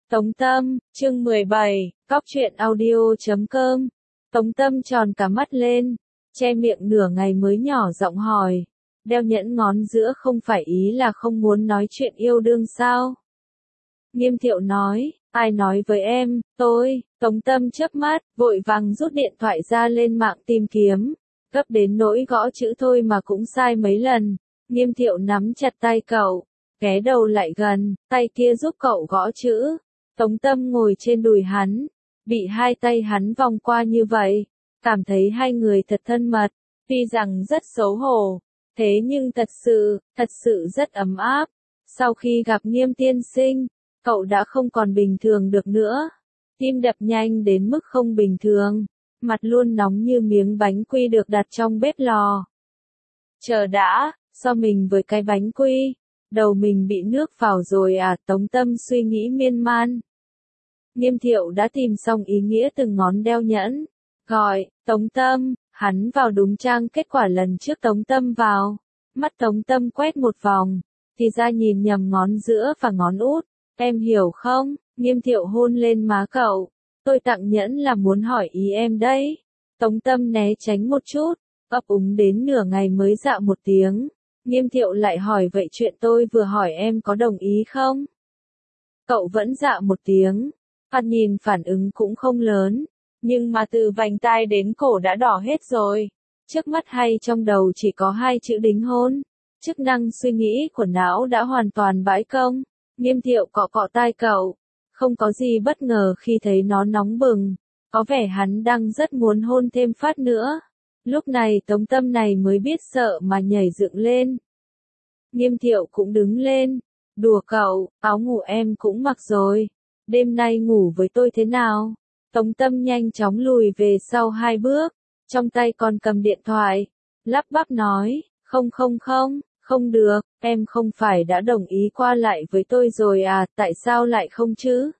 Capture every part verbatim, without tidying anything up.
Tống Tâm, chương mười bảy, cóc truyện audio chấm com. Tống Tâm tròn cả mắt lên, che miệng nửa ngày mới nhỏ giọng hỏi, đeo nhẫn ngón giữa không phải ý là không muốn nói chuyện yêu đương sao? Nghiêm Thiệu nói, ai nói với em, tôi, Tống Tâm chớp mắt, vội vàng rút điện thoại ra lên mạng tìm kiếm, gấp đến nỗi gõ chữ thôi mà cũng sai mấy lần. Nghiêm Thiệu nắm chặt tay cậu, ghé đầu lại gần, tay kia giúp cậu gõ chữ. Tống Tâm ngồi trên đùi hắn, bị hai tay hắn vòng qua như vậy, cảm thấy hai người thật thân mật, tuy rằng rất xấu hổ, thế nhưng thật sự, thật sự rất ấm áp. Sau khi gặp Nghiêm tiên sinh, cậu đã không còn bình thường được nữa, tim đập nhanh đến mức không bình thường, mặt luôn nóng như miếng bánh quy được đặt trong bếp lò. Chờ đã, so mình với cái bánh quy, đầu mình bị nước vào rồi à? Tống Tâm suy nghĩ miên man. Nghiêm Thiệu đã tìm xong ý nghĩa từng ngón đeo nhẫn, gọi, Tống Tâm, hắn vào đúng trang kết quả lần trước Tống Tâm vào, mắt Tống Tâm quét một vòng, thì ra nhìn nhầm ngón giữa và ngón út, em hiểu không? Nghiêm Thiệu hôn lên má cậu, tôi tặng nhẫn là muốn hỏi ý em đấy. Tống Tâm né tránh một chút, ấp úng đến nửa ngày mới dạ một tiếng. Nghiêm Thiệu lại hỏi vậy chuyện tôi vừa hỏi em có đồng ý không? Cậu vẫn dạ một tiếng, thoạt nhìn phản ứng cũng không lớn, nhưng mà từ vành tai đến cổ đã đỏ hết rồi. Trước mắt hay trong đầu chỉ có hai chữ đính hôn, chức năng suy nghĩ của não đã hoàn toàn bãi công. Nghiêm Thiệu cọ cọ tai cậu, không có gì bất ngờ khi thấy nó nóng bừng, có vẻ hắn đang rất muốn hôn thêm phát nữa. Lúc này Tống Tâm này mới biết sợ mà nhảy dựng lên. Nghiêm Thiệu cũng đứng lên, đùa cậu, áo ngủ em cũng mặc rồi, đêm nay ngủ với tôi thế nào? Tống Tâm nhanh chóng lùi về sau hai bước, trong tay còn cầm điện thoại, lắp bắp nói, không không không, không được, em không phải đã đồng ý qua lại với tôi rồi à, tại sao lại không chứ?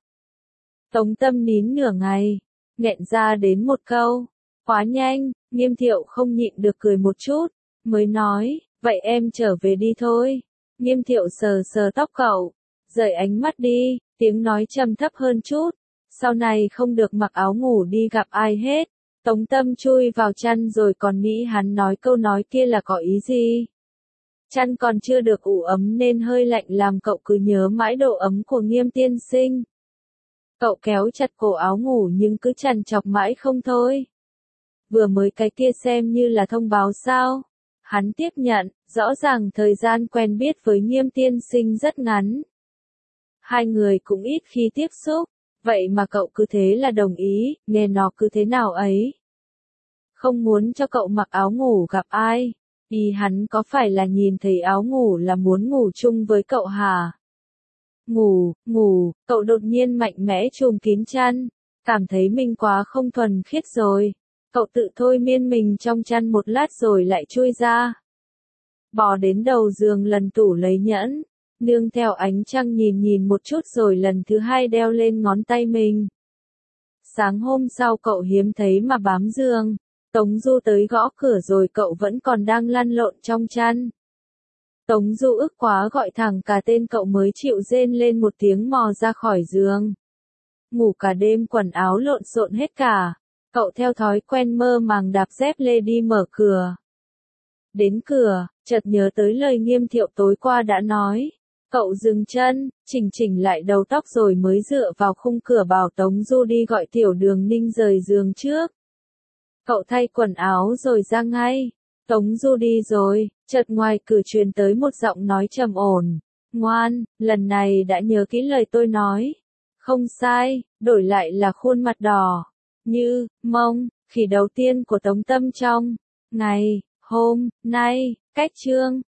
Tống Tâm nín nửa ngày, nghẹn ra đến một câu, quá nhanh. Nghiêm Thiệu không nhịn được cười một chút, mới nói, vậy em trở về đi thôi. Nghiêm Thiệu sờ sờ tóc cậu, rời ánh mắt đi, tiếng nói trầm thấp hơn chút, sau này không được mặc áo ngủ đi gặp ai hết. Tống Tâm chui vào chăn rồi còn nghĩ hắn nói câu nói kia là có ý gì. Chăn còn chưa được ủ ấm nên hơi lạnh làm cậu cứ nhớ mãi độ ấm của Nghiêm tiên sinh. Cậu kéo chặt cổ áo ngủ nhưng cứ trằn trọc mãi không thôi. Vừa mới cái kia xem như là thông báo sao? Hắn tiếp nhận, rõ ràng thời gian quen biết với Nghiêm tiên sinh rất ngắn. Hai người cũng ít khi tiếp xúc, vậy mà cậu cứ thế là đồng ý, nghe nó cứ thế nào ấy. Không muốn cho cậu mặc áo ngủ gặp ai, ý hắn có phải là nhìn thấy áo ngủ là muốn ngủ chung với cậu hả? Ngủ, ngủ, cậu đột nhiên mạnh mẽ trùm kín chăn, cảm thấy mình quá không thuần khiết rồi. Cậu tự thôi miên mình trong chăn một lát rồi lại chui ra. Bò đến đầu giường lần tủ lấy nhẫn, nương theo ánh trăng nhìn nhìn một chút rồi lần thứ hai đeo lên ngón tay mình. Sáng hôm sau cậu hiếm thấy mà bám giường, Tống Du tới gõ cửa rồi cậu vẫn còn đang lăn lộn trong chăn. Tống Du ức quá gọi thẳng cả tên cậu mới chịu rên lên một tiếng mò ra khỏi giường. Ngủ cả đêm quần áo lộn xộn hết cả. Cậu theo thói quen mơ màng đạp dép lê đi mở cửa. Đến cửa, chợt nhớ tới lời Nghiêm Thiệu tối qua đã nói. Cậu dừng chân, chỉnh chỉnh lại đầu tóc rồi mới dựa vào khung cửa bảo Tống Du đi gọi Tiểu Đường Ninh rời giường trước. Cậu thay quần áo rồi ra ngay. Tống Du đi rồi, chợt ngoài cửa truyền tới một giọng nói trầm ổn. Ngoan, lần này đã nhớ kỹ lời tôi nói. Không sai, đổi lại là khuôn mặt đỏ. Như, mông, khi đầu tiên của Tống Tâm trong ngày, hôm, nay, cách chương,